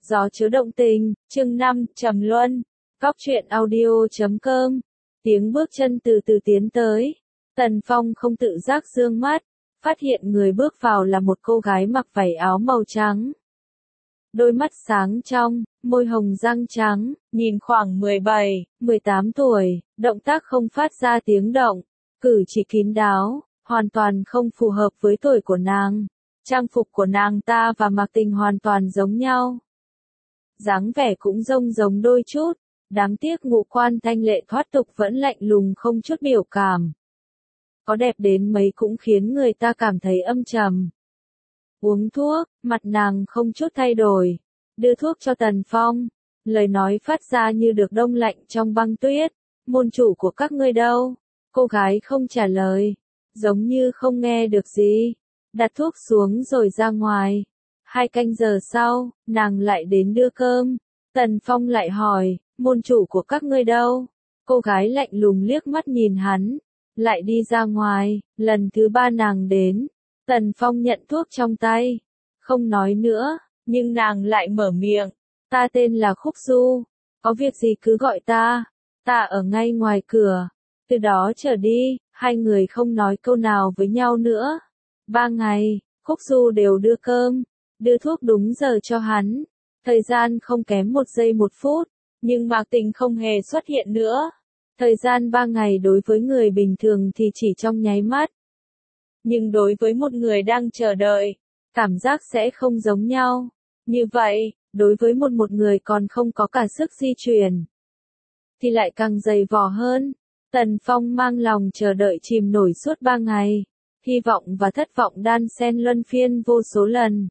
Gió chứa động tình, chương 5, Trầm Luân. Góc truyện audio.com. Tiếng bước chân từ từ tiến tới. Tần Phong không tự giác dương mắt, phát hiện người bước vào là một cô gái mặc vải áo màu trắng. Đôi mắt sáng trong, môi hồng răng trắng, nhìn khoảng 17, 18 tuổi, động tác không phát ra tiếng động, cử chỉ kín đáo, hoàn toàn không phù hợp với tuổi của nàng. Trang phục của nàng ta và Mạc Tình hoàn toàn giống nhau. Dáng vẻ cũng giống đôi chút, đáng tiếc ngũ quan thanh lệ thoát tục vẫn lạnh lùng không chút biểu cảm. Có đẹp đến mấy cũng khiến người ta cảm thấy âm trầm. Uống thuốc, mặt nàng không chút thay đổi, đưa thuốc cho Tần Phong, lời nói phát ra như được đông lạnh trong băng tuyết. Môn chủ của các ngươi đâu? Cô gái không trả lời, giống như không nghe được gì, đặt thuốc xuống rồi ra ngoài. 2 canh giờ sau, nàng lại đến đưa cơm. Tần Phong lại hỏi, môn chủ của các ngươi đâu? Cô gái lạnh lùng liếc mắt nhìn hắn, lại đi ra ngoài. Lần thứ 3 nàng đến, Tần Phong nhận thuốc trong tay, không nói nữa, nhưng nàng lại mở miệng. Ta tên là Khúc Du, có việc gì cứ gọi ta ở ngay ngoài cửa. Từ đó trở đi, hai người không nói câu nào với nhau nữa. 3 ngày, Khúc Du đều đưa cơm, đưa thuốc đúng giờ cho hắn. Thời gian không kém 1 giây 1 phút, nhưng Mạc Tình không hề xuất hiện nữa. Thời gian 3 ngày đối với người bình thường thì chỉ trong nháy mắt. Nhưng đối với một người đang chờ đợi, cảm giác sẽ không giống nhau. Như vậy, đối với một người còn không có cả sức di chuyển, thì lại càng dày vò hơn. Tần Phong mang lòng chờ đợi chìm nổi suốt 3 ngày, hy vọng và thất vọng đan xen luân phiên vô số lần.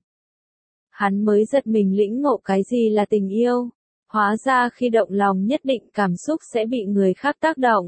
Hắn mới giật mình lĩnh ngộ cái gì là tình yêu. Hóa ra khi động lòng nhất định cảm xúc sẽ bị người khác tác động.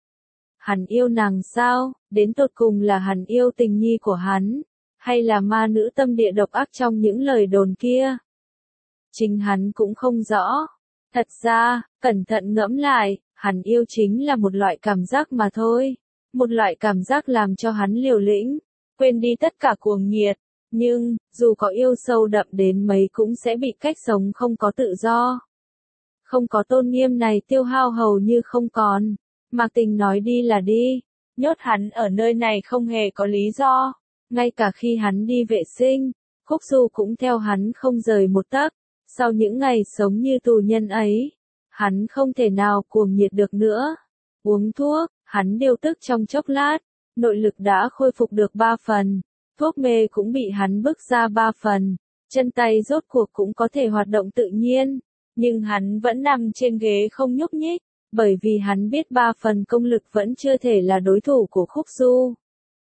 Hắn yêu nàng sao? Đến tột cùng là hắn yêu tình nhi của hắn, hay là ma nữ tâm địa độc ác trong những lời đồn kia? Chính hắn cũng không rõ. Thật ra, cẩn thận ngẫm lại, hắn yêu chính là một loại cảm giác mà thôi. Một loại cảm giác làm cho hắn liều lĩnh, quên đi tất cả cuồng nhiệt. Nhưng, dù có yêu sâu đậm đến mấy cũng sẽ bị cách sống không có tự do. Không có tôn nghiêm này tiêu hao hầu như không còn. Mạc Tình nói đi là đi, nhốt hắn ở nơi này không hề có lý do. Ngay cả khi hắn đi vệ sinh, Khúc Du cũng theo hắn không rời một tấc. Sau những ngày sống như tù nhân ấy, hắn không thể nào cuồng nhiệt được nữa. Uống thuốc, hắn điều tức trong chốc lát, nội lực đã khôi phục được 3 phần. Thuốc mê cũng bị hắn bức ra 3 phần, chân tay rốt cuộc cũng có thể hoạt động tự nhiên, nhưng hắn vẫn nằm trên ghế không nhúc nhích, bởi vì hắn biết 3 phần công lực vẫn chưa thể là đối thủ của Khúc Du.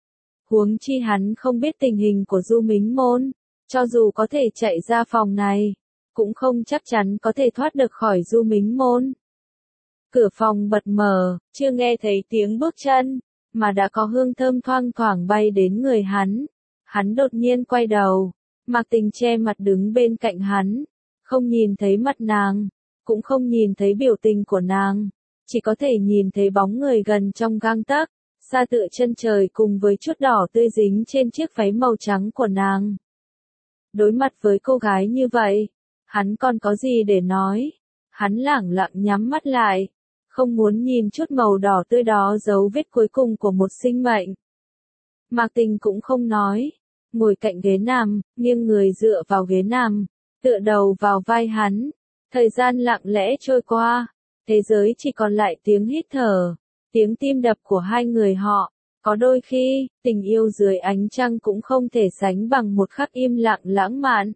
Huống chi hắn không biết tình hình của Du Mính Môn, cho dù có thể chạy ra phòng này, cũng không chắc chắn có thể thoát được khỏi Du Mính Môn. Cửa phòng bật mở, chưa nghe thấy tiếng bước chân, mà đã có hương thơm thoang thoảng bay đến người hắn. Hắn đột nhiên quay đầu, Mạc Tình che mặt đứng bên cạnh hắn, không nhìn thấy mặt nàng, cũng không nhìn thấy biểu tình của nàng, chỉ có thể nhìn thấy bóng người gần trong gang tấc, xa tựa chân trời cùng với chút đỏ tươi dính trên chiếc váy màu trắng của nàng. Đối mặt với cô gái như vậy, hắn còn có gì để nói? Hắn lẳng lặng nhắm mắt lại, không muốn nhìn chút màu đỏ tươi đó dấu vết cuối cùng của một sinh mệnh. Mạc Tình cũng không nói, ngồi cạnh ghế nằm, nghiêng người dựa vào ghế nằm, tựa đầu vào vai hắn. Thời gian lặng lẽ trôi qua, thế giới chỉ còn lại tiếng hít thở, tiếng tim đập của hai người họ. Có đôi khi, tình yêu dưới ánh trăng cũng không thể sánh bằng một khắc im lặng lãng mạn.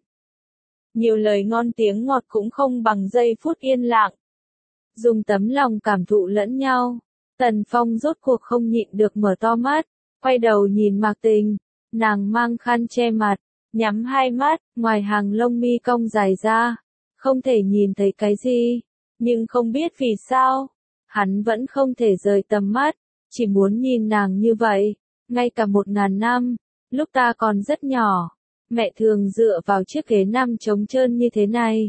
Nhiều lời ngon tiếng ngọt cũng không bằng giây phút yên lặng. Dùng tấm lòng cảm thụ lẫn nhau, Tần Phong rốt cuộc không nhịn được mở to mắt, quay đầu nhìn Mạc Tình, nàng mang khăn che mặt, nhắm 2 mắt, ngoài hàng lông mi cong dài ra, không thể nhìn thấy cái gì, nhưng không biết vì sao, hắn vẫn không thể rời tầm mắt, chỉ muốn nhìn nàng như vậy. Ngay cả 1000 năm, lúc ta còn rất nhỏ, mẹ thường dựa vào chiếc ghế nằm trống trơn như thế này.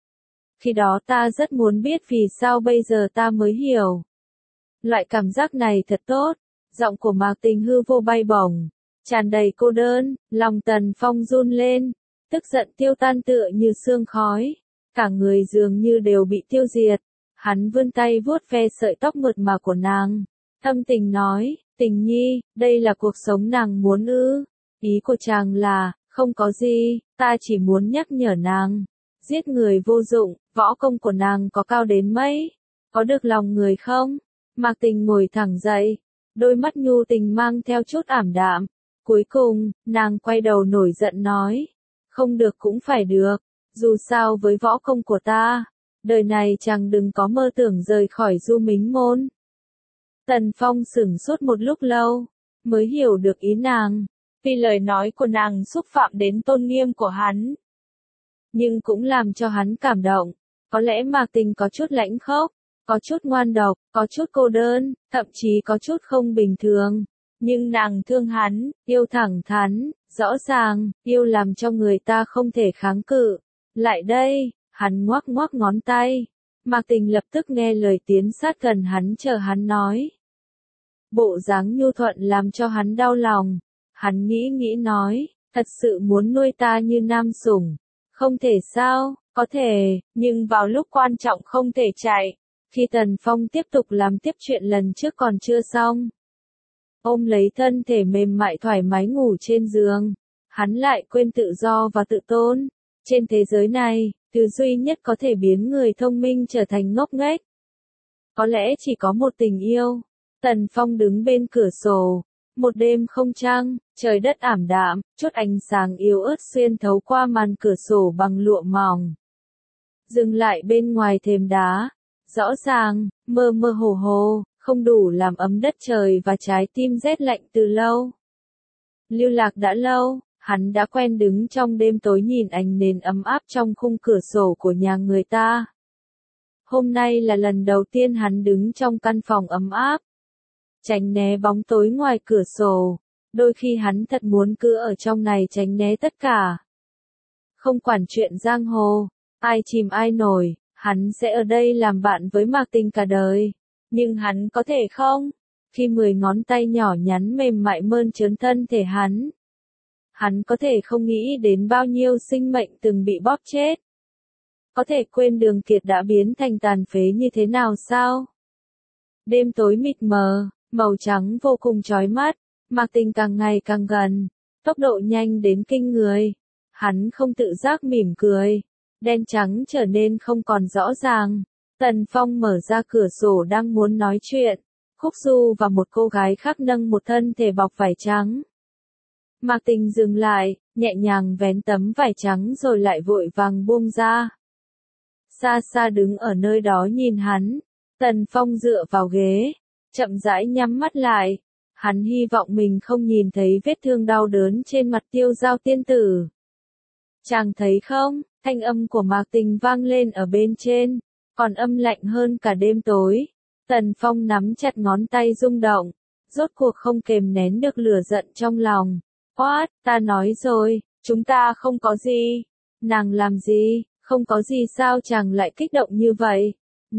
Khi đó ta rất muốn biết vì sao bây giờ ta mới hiểu. Loại cảm giác này thật tốt. Giọng của Mạc Tình hư vô bay bổng, tràn đầy cô đơn. Lòng Tần Phong run lên, tức giận tiêu tan tựa như sương khói. cả người dường như đều bị tiêu diệt. Hắn vươn tay vuốt ve sợi tóc mượt mà của nàng, thâm tình nói, tình nhi, đây là cuộc sống nàng muốn ư? Ý của chàng là, không có gì, ta chỉ muốn nhắc nhở nàng, giết người vô dụng, võ công của nàng có cao đến mấy, có được lòng người không? Mạc Tình ngồi thẳng dậy, đôi mắt nhu tình mang theo chút ảm đạm. Cuối cùng, nàng quay đầu nổi giận nói, không được cũng phải được, dù sao với võ công của ta, đời này chàng đừng có mơ tưởng rời khỏi Du Mính môn. Tần Phong sửng sốt một lúc lâu, mới hiểu được ý nàng, vì lời nói của nàng xúc phạm đến tôn nghiêm của hắn. Nhưng cũng làm cho hắn cảm động, có lẽ Mạc Tình có chút lãnh khốc, có chút ngoan độc, có chút cô đơn, thậm chí có chút không bình thường. Nhưng nàng thương hắn, yêu thẳng thắn, rõ ràng, yêu làm cho người ta không thể kháng cự. Lại đây, hắn ngoắc ngoắc ngón tay. Mạc Tình lập tức nghe lời tiến sát gần hắn chờ hắn nói. Bộ dáng nhu thuận làm cho hắn đau lòng. Hắn nghĩ nghĩ nói, thật sự muốn nuôi ta như nam sủng. Không thể sao, có thể, nhưng vào lúc quan trọng không thể chạy. Khi Tần Phong tiếp tục làm tiếp chuyện lần trước còn chưa xong. Ôm lấy thân thể mềm mại thoải mái ngủ trên giường. Hắn lại quên tự do và tự tôn. Trên thế giới này, thứ duy nhất có thể biến người thông minh trở thành ngốc nghếch. Có lẽ chỉ có một tình yêu. Tần Phong đứng bên cửa sổ. Một đêm không trăng, trời đất ảm đạm, chút ánh sáng yếu ớt xuyên thấu qua màn cửa sổ bằng lụa mỏng. Dừng lại bên ngoài thềm đá. Rõ ràng, mơ mơ hồ hồ, không đủ làm ấm đất trời và trái tim rét lạnh từ lâu. Lưu lạc đã lâu, hắn đã quen đứng trong đêm tối nhìn ánh nến ấm áp trong khung cửa sổ của nhà người ta. Hôm nay là lần đầu tiên hắn đứng trong căn phòng ấm áp. Tránh né bóng tối ngoài cửa sổ, đôi khi hắn thật muốn cứ ở trong này tránh né tất cả. Không quản chuyện giang hồ, ai chìm ai nổi. Hắn sẽ ở đây làm bạn với Mạc Tình cả đời. Nhưng hắn có thể không? Khi 10 ngón tay nhỏ nhắn mềm mại mơn trớn thân thể hắn. Hắn có thể không nghĩ đến bao nhiêu sinh mệnh từng bị bóp chết. Có thể quên Đường Kiệt đã biến thành tàn phế như thế nào sao? Đêm tối mịt mờ, màu trắng vô cùng chói mắt. Mạc Tình càng ngày càng gần. Tốc độ nhanh đến kinh người. Hắn không tự giác mỉm cười. Đen trắng trở nên không còn rõ ràng. Tần Phong mở ra cửa sổ đang muốn nói chuyện. Khúc Du và một cô gái khác nâng một thân thể bọc vải trắng. Mạc Tình dừng lại, nhẹ nhàng vén tấm vải trắng rồi lại vội vàng buông ra. Xa xa đứng ở nơi đó nhìn hắn. Tần Phong dựa vào ghế, chậm rãi nhắm mắt lại. Hắn hy vọng mình không nhìn thấy vết thương đau đớn trên mặt Tiêu Giao tiên tử. Chàng thấy không? Thanh âm của Mạc Tình vang lên ở bên trên, còn âm lạnh hơn cả đêm tối. Tần Phong nắm chặt ngón tay rung động, rốt cuộc không kềm nén được lửa giận trong lòng. What, ta nói rồi, chúng ta không có gì. Nàng làm gì, không có gì sao chàng lại kích động như vậy?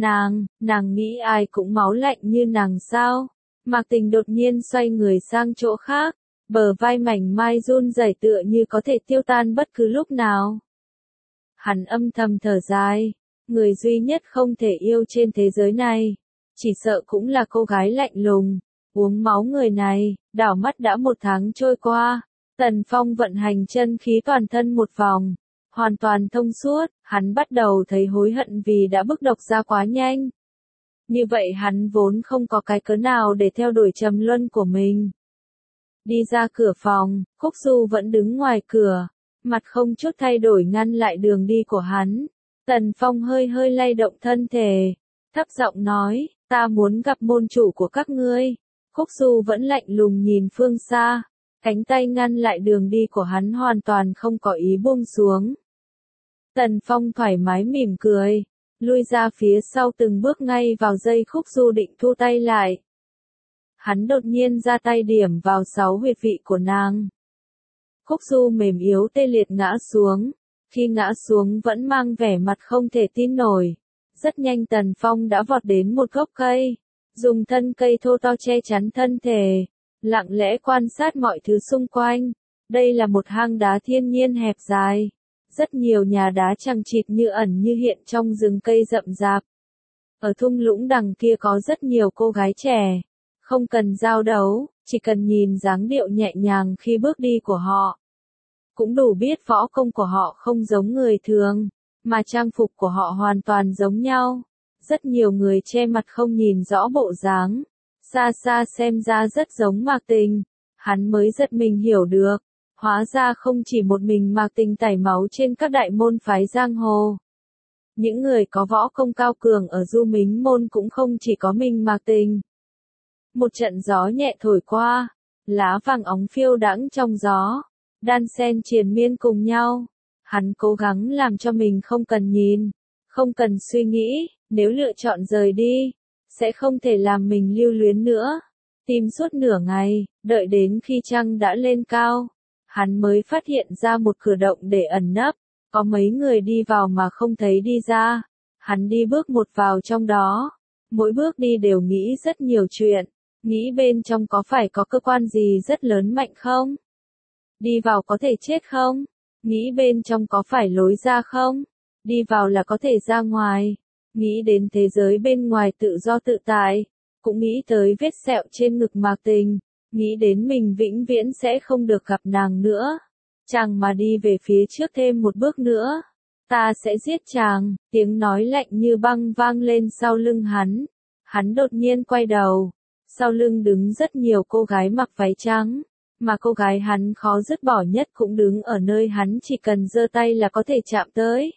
Nàng nghĩ ai cũng máu lạnh như nàng sao? Mạc Tình đột nhiên xoay người sang chỗ khác, bờ vai mảnh mai run rẩy tựa như có thể tiêu tan bất cứ lúc nào. Hắn âm thầm thở dài, người duy nhất không thể yêu trên thế giới này, chỉ sợ cũng là cô gái lạnh lùng, uống máu người này. Đảo mắt đã 1 tháng trôi qua, Tần Phong vận hành chân khí toàn thân một vòng, hoàn toàn thông suốt, hắn bắt đầu thấy hối hận vì đã bức độc ra quá nhanh. Như vậy hắn vốn không có cái cớ nào để theo đuổi trầm luân của mình. Đi ra cửa phòng, Khúc Du vẫn đứng ngoài cửa. Mặt không chút thay đổi ngăn lại đường đi của hắn. Tần Phong hơi hơi lay động thân thể, thấp giọng nói, ta muốn gặp môn chủ của các ngươi. Khúc Du vẫn lạnh lùng nhìn phương xa, cánh tay ngăn lại đường đi của hắn hoàn toàn không có ý buông xuống. Tần Phong thoải mái mỉm cười, lui ra phía sau từng bước ngay vào giây Khúc Du định thu tay lại. Hắn đột nhiên ra tay điểm vào 6 huyệt vị của nàng. Khúc Du mềm yếu tê liệt ngã xuống, khi ngã xuống vẫn mang vẻ mặt không thể tin nổi. Rất nhanh Tần Phong đã vọt đến một gốc cây, dùng thân cây thô to che chắn thân thể, lặng lẽ quan sát mọi thứ xung quanh. Đây là một hang đá thiên nhiên hẹp dài, Rất nhiều nhà đá chằng chịt như ẩn như hiện trong rừng cây rậm rạp. Ở thung lũng đằng kia có rất nhiều cô gái trẻ. Không cần giao đấu, chỉ cần nhìn dáng điệu nhẹ nhàng khi bước đi của họ. Cũng đủ biết võ công của họ không giống người thường, mà trang phục của họ hoàn toàn giống nhau. Rất nhiều người che mặt không nhìn rõ bộ dáng. Xa xa xem ra rất giống Mạc Tình. Hắn mới giật mình hiểu được. Hóa ra không chỉ một mình Mạc Tình tẩy máu trên các đại môn phái giang hồ. Những người có võ công cao cường ở Du Mính Môn cũng không chỉ có mình Mạc Tình. Một trận gió nhẹ thổi qua, lá vàng óng phiêu đãng trong gió, đan xen triền miên cùng nhau. Hắn cố gắng làm cho mình không cần nhìn, không cần suy nghĩ, nếu lựa chọn rời đi, sẽ không thể làm mình lưu luyến nữa. Tìm suốt nửa ngày, đợi đến khi trăng đã lên cao, hắn mới phát hiện ra một cửa động để ẩn nấp, có mấy người đi vào mà không thấy đi ra. Hắn đi bước một vào trong đó, mỗi bước đi đều nghĩ rất nhiều chuyện, nghĩ bên trong có phải có cơ quan gì rất lớn mạnh không? Đi vào có thể chết không? Nghĩ bên trong có phải lối ra không? Đi vào là có thể ra ngoài. Nghĩ đến thế giới bên ngoài tự do tự tại. Cũng nghĩ tới vết sẹo trên ngực Mạc Tình. Nghĩ đến mình vĩnh viễn sẽ không được gặp nàng nữa. Chàng mà đi về phía trước thêm một bước nữa, ta sẽ giết chàng. Tiếng nói lạnh như băng vang lên sau lưng hắn. Hắn đột nhiên quay đầu. Sau lưng đứng rất nhiều cô gái mặc váy trắng. Mà cô gái hắn khó dứt bỏ nhất cũng đứng ở nơi hắn chỉ cần giơ tay là có thể chạm tới.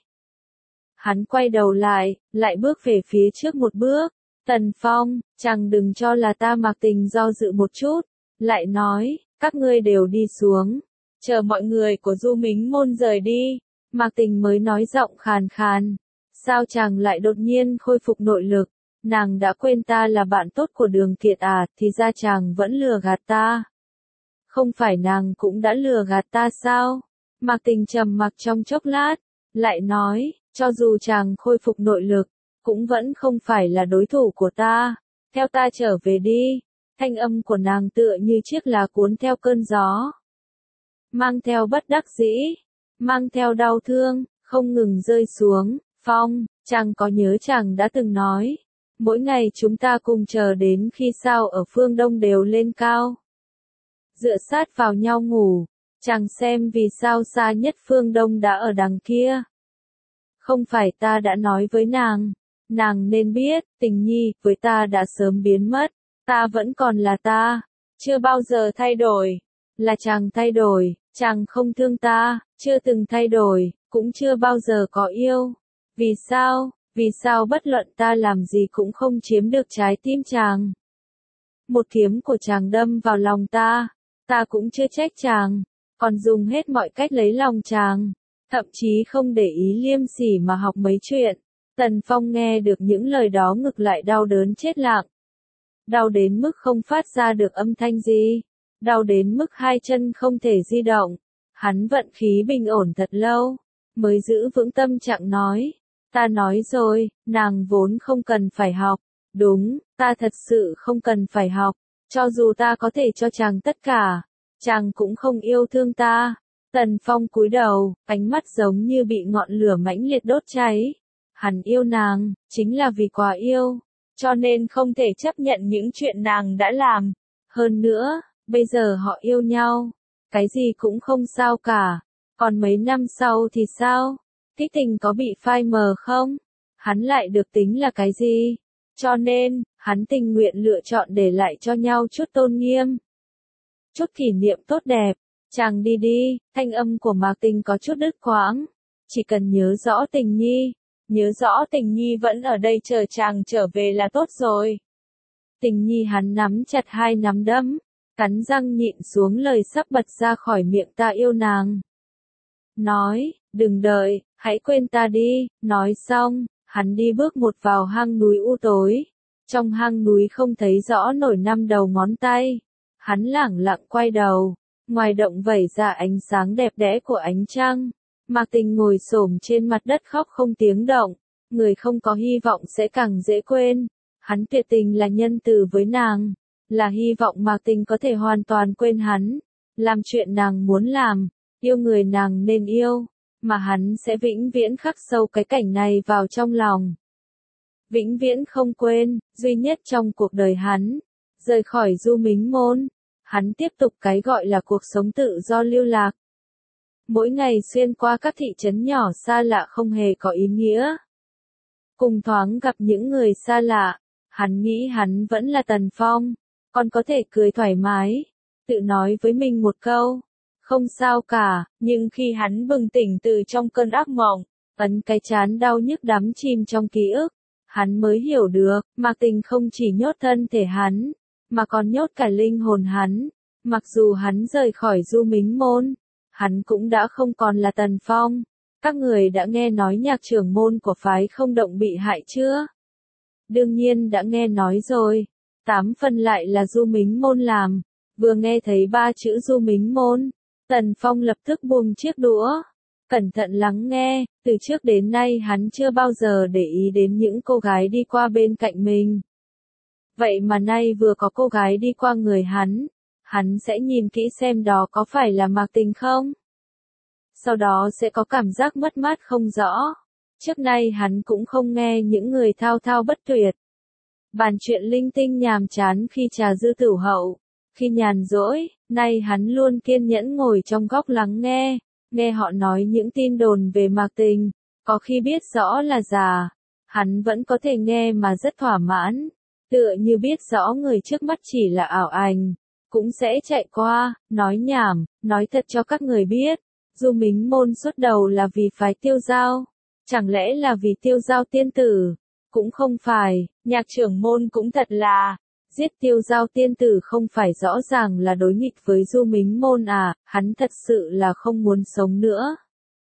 Hắn quay đầu lại bước về phía trước một bước. Tần Phong, chàng đừng cho là ta Mạc Tình do dự một chút. Lại nói, các ngươi đều đi xuống. Chờ mọi người của Du Mính Môn rời đi. Mạc Tình mới nói giọng khàn khàn. Sao chàng lại đột nhiên khôi phục nội lực? Nàng đã quên ta là bạn tốt của Đường Kiệt à, thì ra chàng vẫn lừa gạt ta. Không phải nàng cũng đã lừa gạt ta sao? Mạc Tình trầm mặc trong chốc lát, lại nói, cho dù chàng khôi phục nội lực, cũng vẫn không phải là đối thủ của ta. Theo ta trở về đi. Thanh âm của nàng tựa như chiếc lá cuốn theo cơn gió. Mang theo bất đắc dĩ, mang theo đau thương, không ngừng rơi xuống. Phong, chàng có nhớ chàng đã từng nói, mỗi ngày chúng ta cùng chờ đến khi sao ở phương Đông đều lên cao. Dựa sát vào nhau ngủ, chàng xem vì sao xa nhất phương Đông đã ở đằng kia. Không phải ta đã nói với nàng nên biết, Tình nhi với ta đã sớm biến mất, ta vẫn còn là ta, chưa bao giờ thay đổi, là chàng thay đổi, chàng không thương ta, chưa từng thay đổi, cũng chưa bao giờ có yêu. Vì sao bất luận ta làm gì cũng không chiếm được trái tim chàng. Một kiếm của chàng đâm vào lòng ta cũng chưa trách chàng, còn dùng hết mọi cách lấy lòng chàng, thậm chí không để ý liêm sỉ mà học mấy chuyện. Tần Phong nghe được những lời đó ngực lại đau đớn chết lặng. Đau đến mức không phát ra được âm thanh gì, đau đến mức hai chân không thể di động. Hắn vận khí bình ổn thật lâu, mới giữ vững tâm trạng nói, ta nói rồi, nàng vốn không cần phải học. Đúng, ta thật sự không cần phải học. Cho dù ta có thể cho chàng tất cả, chàng cũng không yêu thương ta. Tần Phong cúi đầu, ánh mắt giống như bị ngọn lửa mãnh liệt đốt cháy. Hắn yêu nàng, chính là vì quá yêu, cho nên không thể chấp nhận những chuyện nàng đã làm. Hơn nữa, bây giờ họ yêu nhau, cái gì cũng không sao cả. Còn mấy năm sau thì sao? Cái tình có bị phai mờ không? Hắn lại được tính là cái gì? Cho nên, hắn tình nguyện lựa chọn để lại cho nhau chút tôn nghiêm, chút kỷ niệm tốt đẹp. Chàng đi đi, thanh âm của Mạc Tình có chút đứt quãng. Chỉ cần nhớ rõ Tình nhi, nhớ rõ Tình nhi vẫn ở đây chờ chàng trở về là tốt rồi. Tình nhi hắn nắm chặt hai nắm đấm, cắn răng nhịn xuống lời sắp bật ra khỏi miệng, ta yêu nàng. Nói, đừng đợi, hãy quên ta đi. Nói xong, hắn đi bước một vào hang núi u tối. Trong hang núi không thấy rõ nổi năm đầu ngón tay. Hắn lẳng lặng quay đầu. Ngoài động vẩy ra ánh sáng đẹp đẽ của ánh trăng. Mạc Tình ngồi xổm trên mặt đất khóc không tiếng động. Người không có hy vọng sẽ càng dễ quên. Hắn tuyệt tình là nhân từ với nàng. Là hy vọng Mạc Tình có thể hoàn toàn quên hắn. Làm chuyện nàng muốn làm. Yêu người nàng nên yêu. mà hắn sẽ vĩnh viễn khắc sâu cái cảnh này vào trong lòng. Vĩnh viễn không quên, duy nhất trong cuộc đời hắn, rời khỏi Du Mính Môn, hắn tiếp tục cái gọi là cuộc sống tự do lưu lạc. Mỗi ngày xuyên qua các thị trấn nhỏ xa lạ không hề có ý nghĩa. Cùng thoáng gặp những người xa lạ, hắn nghĩ hắn vẫn là Tần Phong, còn có thể cười thoải mái, tự nói với mình một câu, không sao cả, nhưng khi hắn bừng tỉnh từ trong cơn ác mộng, ấn cái trán đau nhức đắm chìm trong ký ức, hắn mới hiểu được, Mạc Tình không chỉ nhốt thân thể hắn, mà còn nhốt cả linh hồn hắn. Mặc dù hắn rời khỏi Du Mính Môn, hắn cũng đã không còn là Tần Phong. Các người đã nghe nói nhạc trưởng môn của phái Không Động bị hại chưa? Đương nhiên đã nghe nói rồi. 8 phần lại là Du Mính Môn làm. Vừa nghe thấy 3 chữ Du Mính Môn, Tần Phong lập tức buông chiếc đũa. Cẩn thận lắng nghe, từ trước đến nay hắn chưa bao giờ để ý đến những cô gái đi qua bên cạnh mình. Vậy mà nay vừa có cô gái đi qua người hắn sẽ nhìn kỹ xem đó có phải là Mạc Tình không? Sau đó sẽ có cảm giác mất mát không rõ. Trước nay hắn cũng không nghe những người thao thao bất tuyệt. Bàn chuyện linh tinh nhàm chán khi trà dư tửu hậu, khi nhàn rỗi, nay hắn luôn kiên nhẫn ngồi trong góc lắng nghe họ nói những tin đồn về Mạc Tình, có khi biết rõ là giả, hắn vẫn có thể nghe mà rất thỏa mãn, tựa như biết rõ người trước mắt chỉ là ảo ảnh, cũng sẽ chạy qua, nói nhảm, nói thật cho các người biết. Du Mính Môn xuất đầu là vì phái Tiêu Giao, chẳng lẽ là vì Tiêu Giao tiên tử? Cũng không phải, nhạc trưởng môn cũng thật là, giết Tiêu Giao tiên tử không phải rõ ràng là đối nghịch với Du Mính Môn à, hắn thật sự là không muốn sống nữa.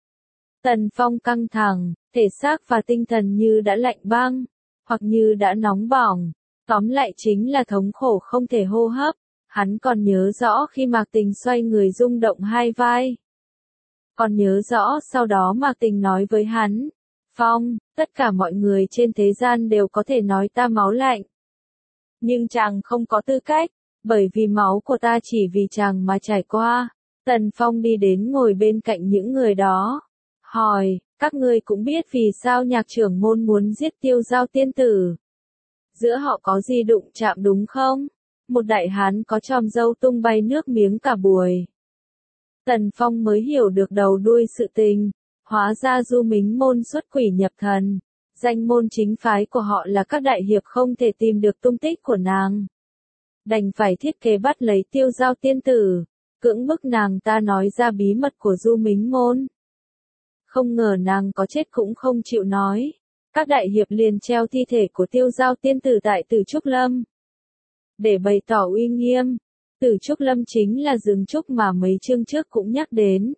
Tần Phong căng thẳng, thể xác và tinh thần như đã lạnh băng, hoặc như đã nóng bỏng, tóm lại chính là thống khổ không thể hô hấp. Hắn còn nhớ rõ khi Mạc Tình xoay người rung động hai vai. Còn nhớ rõ sau đó Mạc Tình nói với hắn, Phong, tất cả mọi người trên thế gian đều có thể nói ta máu lạnh. Nhưng chàng không có tư cách, bởi vì máu của ta chỉ vì chàng mà trải qua. Tần Phong đi đến ngồi bên cạnh những người đó. Hỏi, các ngươi cũng biết vì sao nhạc trưởng môn muốn giết Tiêu Giao tiên tử. Giữa họ có gì đụng chạm đúng không? Một đại hán có chòm râu tung bay nước miếng cả buổi. Tần Phong mới hiểu được đầu đuôi sự tình. Hóa ra Du Mính Môn xuất quỷ nhập thần. Danh môn chính phái của họ là các đại hiệp không thể tìm được tung tích của nàng. Đành phải thiết kế bắt lấy Tiêu Giao tiên tử, cưỡng bức nàng ta nói ra bí mật của Du Mính Môn. Không ngờ nàng có chết cũng không chịu nói. Các đại hiệp liền treo thi thể của Tiêu Giao tiên tử tại Tử Trúc Lâm. Để bày tỏ uy nghiêm, Tử Trúc Lâm chính là rừng trúc mà mấy chương trước cũng nhắc đến.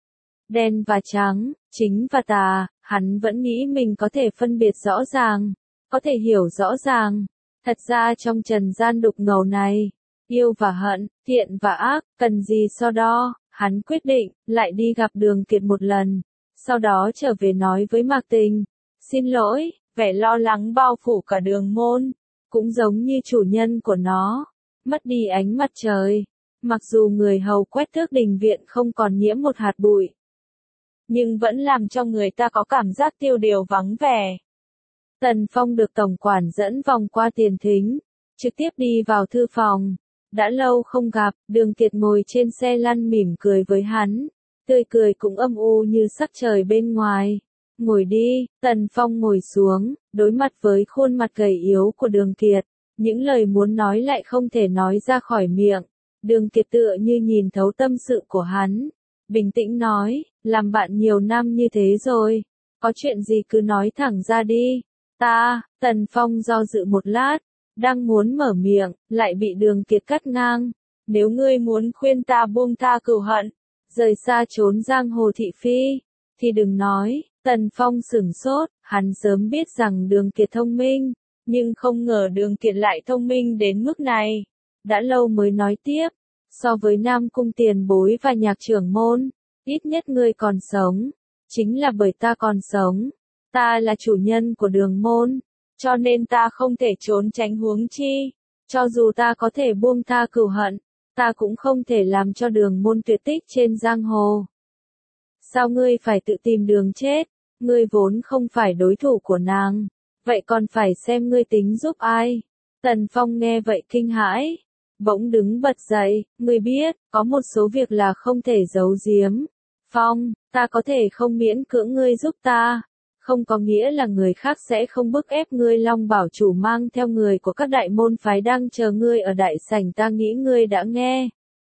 Đen và trắng, chính và tà, hắn vẫn nghĩ mình có thể phân biệt rõ ràng, có thể hiểu rõ ràng. Thật ra trong trần gian đục ngầu này, yêu và hận, thiện và ác, cần gì so đo, hắn quyết định, lại đi gặp Đường Kiệt một lần, sau đó trở về nói với Mạc Tình, xin lỗi, vẻ lo lắng bao phủ cả Đường môn, cũng giống như chủ nhân của nó, mất đi ánh mặt trời, mặc dù người hầu quét tước đình viện không còn nhiễm một hạt bụi, nhưng vẫn làm cho người ta có cảm giác tiêu điều vắng vẻ. Tần Phong được tổng quản dẫn vòng qua tiền thính, trực tiếp đi vào thư phòng. Đã lâu không gặp, Đường Kiệt ngồi trên xe lăn mỉm cười với hắn, tươi cười cũng âm u như sắc trời bên ngoài. Ngồi đi, Tần Phong ngồi xuống, đối mặt với khuôn mặt gầy yếu của Đường Kiệt, những lời muốn nói lại không thể nói ra khỏi miệng. Đường Kiệt tựa như nhìn thấu tâm sự của hắn, bình tĩnh nói, làm bạn nhiều năm như thế rồi, có chuyện gì cứ nói thẳng ra đi. Tần Phong do dự một lát, đang muốn mở miệng, lại bị Đường Kiệt cắt ngang. Nếu ngươi muốn khuyên ta buông tha cừu hận, rời xa trốn giang hồ thị phi, thì đừng nói. Tần Phong sửng sốt, hắn sớm biết rằng Đường Kiệt thông minh, nhưng không ngờ Đường Kiệt lại thông minh đến mức này. Đã lâu mới nói tiếp, so với Nam Cung tiền bối và nhạc trưởng môn, ít nhất ngươi còn sống, chính là bởi ta còn sống. Ta là chủ nhân của Đường môn, cho nên ta không thể trốn tránh huống chi. Cho dù ta có thể buông tha cừu hận, ta cũng không thể làm cho Đường môn tuyệt tích trên giang hồ. Sao ngươi phải tự tìm đường chết? Ngươi vốn không phải đối thủ của nàng. Vậy còn phải xem ngươi tính giúp ai? Tần Phong nghe vậy kinh hãi. Bỗng đứng bật dậy, ngươi biết, có một số việc là không thể giấu giếm. Phong, ta có thể không miễn cưỡng ngươi giúp ta. Không có nghĩa là người khác sẽ không bức ép ngươi. Long Bảo Chủ mang theo người của các đại môn phái đang chờ ngươi ở đại sảnh, ta nghĩ ngươi đã nghe.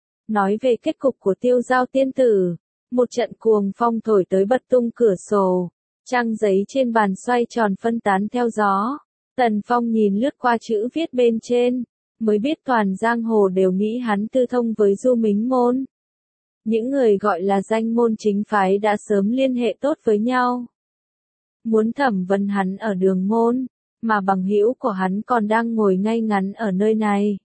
Nói về kết cục của Tiêu Giao tiên tử, một trận cuồng phong thổi tới bật tung cửa sổ, trang giấy trên bàn xoay tròn phân tán theo gió. Tần Phong nhìn lướt qua chữ viết bên trên, mới biết toàn giang hồ đều nghĩ hắn tư thông với Du Mính Môn. Những người gọi là danh môn chính phái đã sớm liên hệ tốt với nhau, muốn thẩm vấn hắn ở Đường Môn, mà bằng hữu của hắn còn đang ngồi ngay ngắn ở nơi này.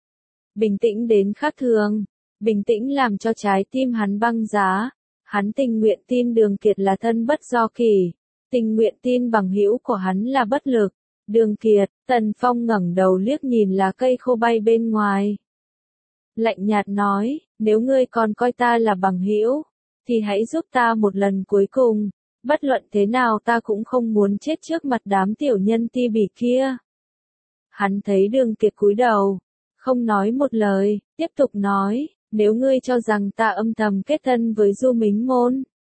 Bình tĩnh đến khác thường, bình tĩnh làm cho trái tim hắn băng giá. Hắn tình nguyện tin Đường Kiệt là thân bất do kỷ, tình nguyện tin bằng hữu của hắn là bất lực. Đường Kiệt, Tần Phong ngẩng đầu liếc nhìn lá cây khô bay bên ngoài. Lạnh nhạt nói, nếu ngươi còn coi ta là bằng hữu, thì hãy giúp ta một lần cuối cùng. Bất luận thế nào ta cũng không muốn chết trước mặt đám tiểu nhân ti bỉ kia. Hắn thấy Đường Kiệt cúi đầu, không nói một lời, tiếp tục nói, nếu ngươi cho rằng ta âm thầm kết thân với Du Mính Môn,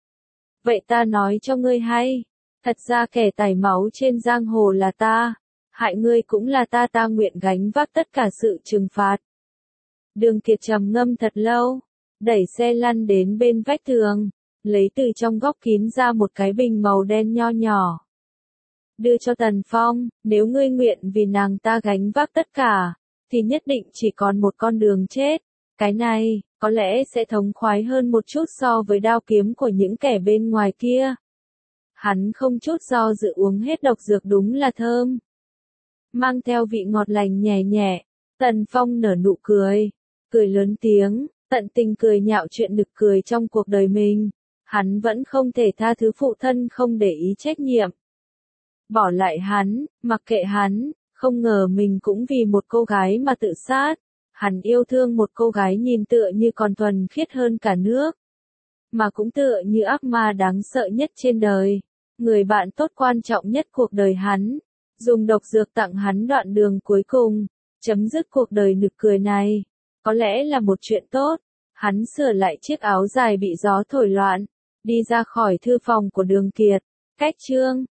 vậy ta nói cho ngươi hay, thật ra kẻ tẩy máu trên giang hồ là ta, hại ngươi cũng là ta, ta nguyện gánh vác tất cả sự trừng phạt. Đường Kiệt trầm ngâm thật lâu, đẩy xe lăn đến bên vách tường, lấy từ trong góc kín ra một cái bình màu đen nho nhỏ. Đưa cho Tần Phong, nếu ngươi nguyện vì nàng ta gánh vác tất cả, thì nhất định chỉ còn một con đường chết. Cái này, có lẽ sẽ thống khoái hơn một chút so với đao kiếm của những kẻ bên ngoài kia. Hắn không chút do dự uống hết độc dược, đúng là thơm, mang theo vị ngọt lành nhẹ nhẹ. Tần Phong nở nụ cười, cười lớn tiếng, tận tình cười nhạo chuyện nực cười trong cuộc đời mình. Hắn vẫn không thể tha thứ phụ thân không để ý trách nhiệm, bỏ lại hắn, mặc kệ hắn. Không ngờ mình cũng vì một cô gái mà tự sát. Hắn yêu thương một cô gái nhìn tựa như còn thuần khiết hơn cả nước, mà cũng tựa như ác ma đáng sợ nhất trên đời. Người bạn tốt quan trọng nhất cuộc đời hắn, dùng độc dược tặng hắn đoạn đường cuối cùng, chấm dứt cuộc đời nực cười này. Có lẽ là một chuyện tốt. Hắn sửa lại chiếc áo dài bị gió thổi loạn, đi ra khỏi thư phòng của Đường Kiệt. Cách chương